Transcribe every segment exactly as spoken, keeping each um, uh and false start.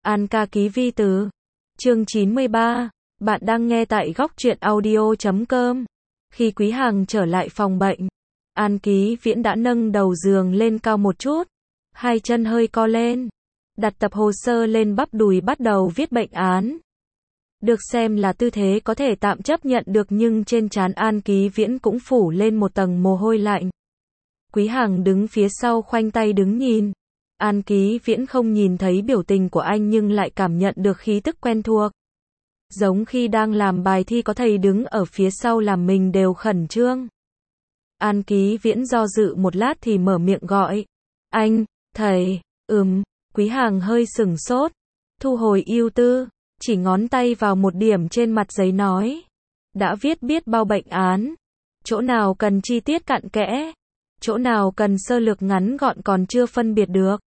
An ca ký vi từ. Chương chín mươi ba. Bạn đang nghe tại góc truyện audio chấm com. Khi Quý Hằng trở lại phòng bệnh, An Ký Viễn đã nâng đầu giường lên cao một chút, hai chân hơi co lên, đặt tập hồ sơ lên bắp đùi bắt đầu viết bệnh án. Được xem là tư thế có thể tạm chấp nhận được, nhưng trên trán An Ký Viễn cũng phủ lên một tầng mồ hôi lạnh. Quý Hằng đứng phía sau khoanh tay đứng nhìn. An Ký Viễn không nhìn thấy biểu tình của anh nhưng lại cảm nhận được khí tức quen thuộc. Giống khi đang làm bài thi có thầy đứng ở phía sau làm mình đều khẩn trương. An Ký Viễn do dự một lát thì mở miệng gọi. Anh, thầy, ừm, Quý Hằng hơi sửng sốt, thu hồi ưu tư, chỉ ngón tay vào một điểm trên mặt giấy nói. Đã viết biết bao bệnh án, chỗ nào cần chi tiết cặn kẽ, chỗ nào cần sơ lược ngắn gọn còn chưa phân biệt được.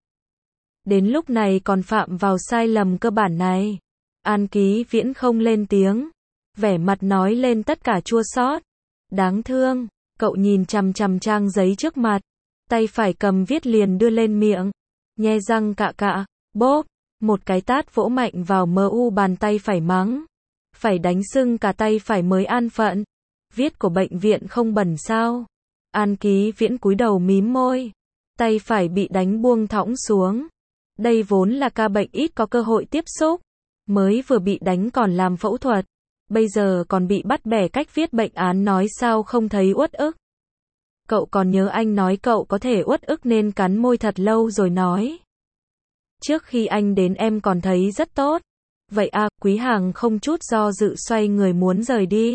Đến lúc này còn phạm vào sai lầm cơ bản này. An Ký Viễn không lên tiếng, vẻ mặt nói lên tất cả chua xót. Đáng thương, cậu nhìn chằm chằm trang giấy trước mặt, tay phải cầm viết liền đưa lên miệng, nhe răng cạ cạ, bốp, một cái tát vỗ mạnh vào mờ u bàn tay phải mắng. Phải đánh sưng cả tay phải mới an phận. Viết của bệnh viện không bẩn sao? An Ký Viễn cúi đầu mím môi, tay phải bị đánh buông thõng xuống. Đây vốn là ca bệnh ít có cơ hội tiếp xúc, mới vừa bị đánh còn làm phẫu thuật, bây giờ còn bị bắt bẻ cách viết bệnh án, nói sao không thấy uất ức. Cậu còn nhớ anh nói cậu có thể uất ức nên cắn môi thật lâu rồi nói. Trước khi anh đến em còn thấy rất tốt. Vậy à, Quý Hằng không chút do dự xoay người muốn rời đi.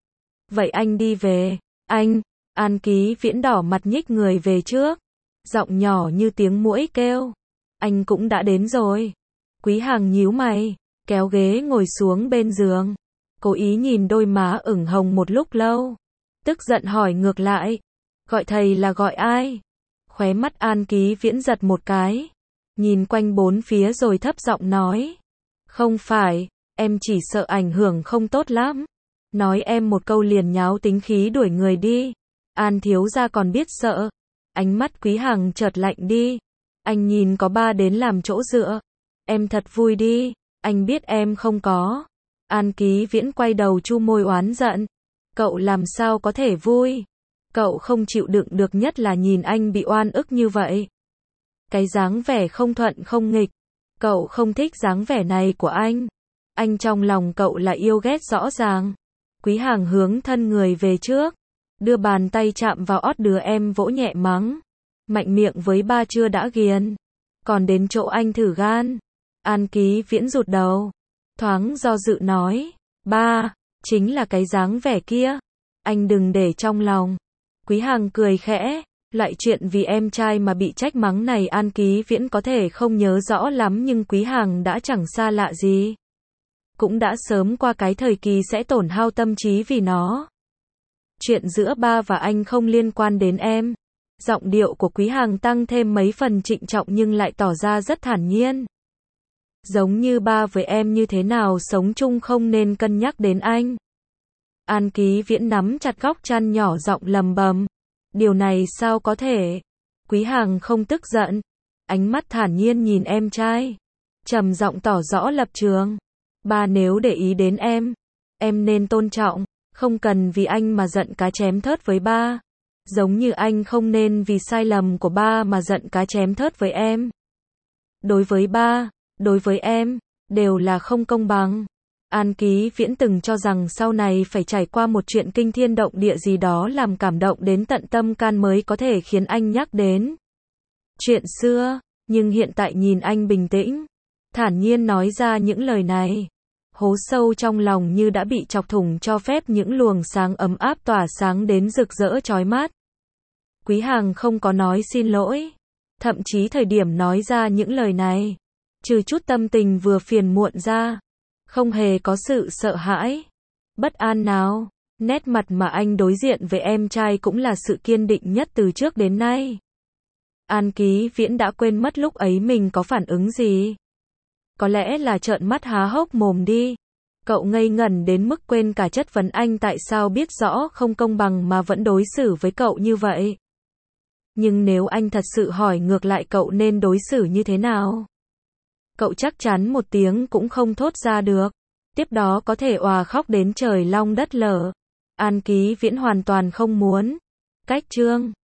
Vậy anh đi về. Anh, An Ký Viễn đỏ mặt nhích người về trước, giọng nhỏ như tiếng muỗi kêu. Anh cũng đã đến rồi. Quý Hằng nhíu mày, kéo ghế ngồi xuống bên giường, cố ý nhìn đôi má ửng hồng một lúc lâu, tức giận hỏi ngược lại. Gọi thầy là gọi ai? Khóe mắt An Ký Viễn giật một cái, nhìn quanh bốn phía rồi thấp giọng nói. Không phải, em chỉ sợ ảnh hưởng không tốt lắm. Nói em một câu liền nháo tính khí đuổi người đi. An thiếu gia còn biết sợ. Ánh mắt Quý Hằng chợt lạnh đi. Anh nhìn có ba đến làm chỗ dựa. Em thật vui đi, anh biết em không có. An Ký Viễn quay đầu chu môi oán giận. Cậu làm sao có thể vui? Cậu không chịu đựng được nhất là nhìn anh bị oan ức như vậy. Cái dáng vẻ không thuận không nghịch. Cậu không thích dáng vẻ này của anh. Anh trong lòng cậu là yêu ghét rõ ràng. Quý Hằng hướng thân người về trước, đưa bàn tay chạm vào ót đứa em vỗ nhẹ mắng. Mạnh miệng với ba chưa đã ghiền, còn đến chỗ anh thử gan. An Ký Viễn rụt đầu, thoáng do dự nói. Ba, chính là cái dáng vẻ kia. Anh đừng để trong lòng. Quý Hằng cười khẽ. Loại chuyện vì em trai mà bị trách mắng này An Ký Viễn có thể không nhớ rõ lắm, nhưng Quý Hằng đã chẳng xa lạ gì. Cũng đã sớm qua cái thời kỳ sẽ tổn hao tâm trí vì nó. Chuyện giữa ba và anh không liên quan đến em. Giọng điệu của Quý Hằng tăng thêm mấy phần trịnh trọng nhưng lại tỏ ra rất thản nhiên. Giống như ba với em như thế nào sống chung không nên cân nhắc đến anh. An Ký Viễn nắm chặt góc chăn nhỏ giọng lầm bầm. Điều này sao có thể? Quý Hằng không tức giận, ánh mắt thản nhiên nhìn em trai, trầm giọng tỏ rõ lập trường. Ba nếu để ý đến em, em nên tôn trọng, không cần vì anh mà giận cá chém thớt với ba. Giống như anh không nên vì sai lầm của ba mà giận cá chém thớt với em. Đối với ba, đối với em, đều là không công bằng. An Ký Viễn từng cho rằng sau này phải trải qua một chuyện kinh thiên động địa gì đó làm cảm động đến tận tâm can mới có thể khiến anh nhắc đến chuyện xưa, nhưng hiện tại nhìn anh bình tĩnh, thản nhiên nói ra những lời này, hố sâu trong lòng như đã bị chọc thủng cho phép những luồng sáng ấm áp tỏa sáng đến rực rỡ chói mắt. Quý Hằng không có nói xin lỗi, thậm chí thời điểm nói ra những lời này, trừ chút tâm tình vừa phiền muộn ra, không hề có sự sợ hãi, bất an nào. Nét mặt mà anh đối diện với em trai cũng là sự kiên định nhất từ trước đến nay. An Ký Viễn đã quên mất lúc ấy mình có phản ứng gì. Có lẽ là trợn mắt há hốc mồm đi. Cậu ngây ngẩn đến mức quên cả chất vấn anh tại sao biết rõ không công bằng mà vẫn đối xử với cậu như vậy. Nhưng nếu anh thật sự hỏi ngược lại cậu nên đối xử như thế nào? cậu chắc chắn một tiếng cũng không thốt ra được. Tiếp đó có thể òa khóc đến trời long đất lở. An Ký Viễn hoàn toàn không muốn. Cách chương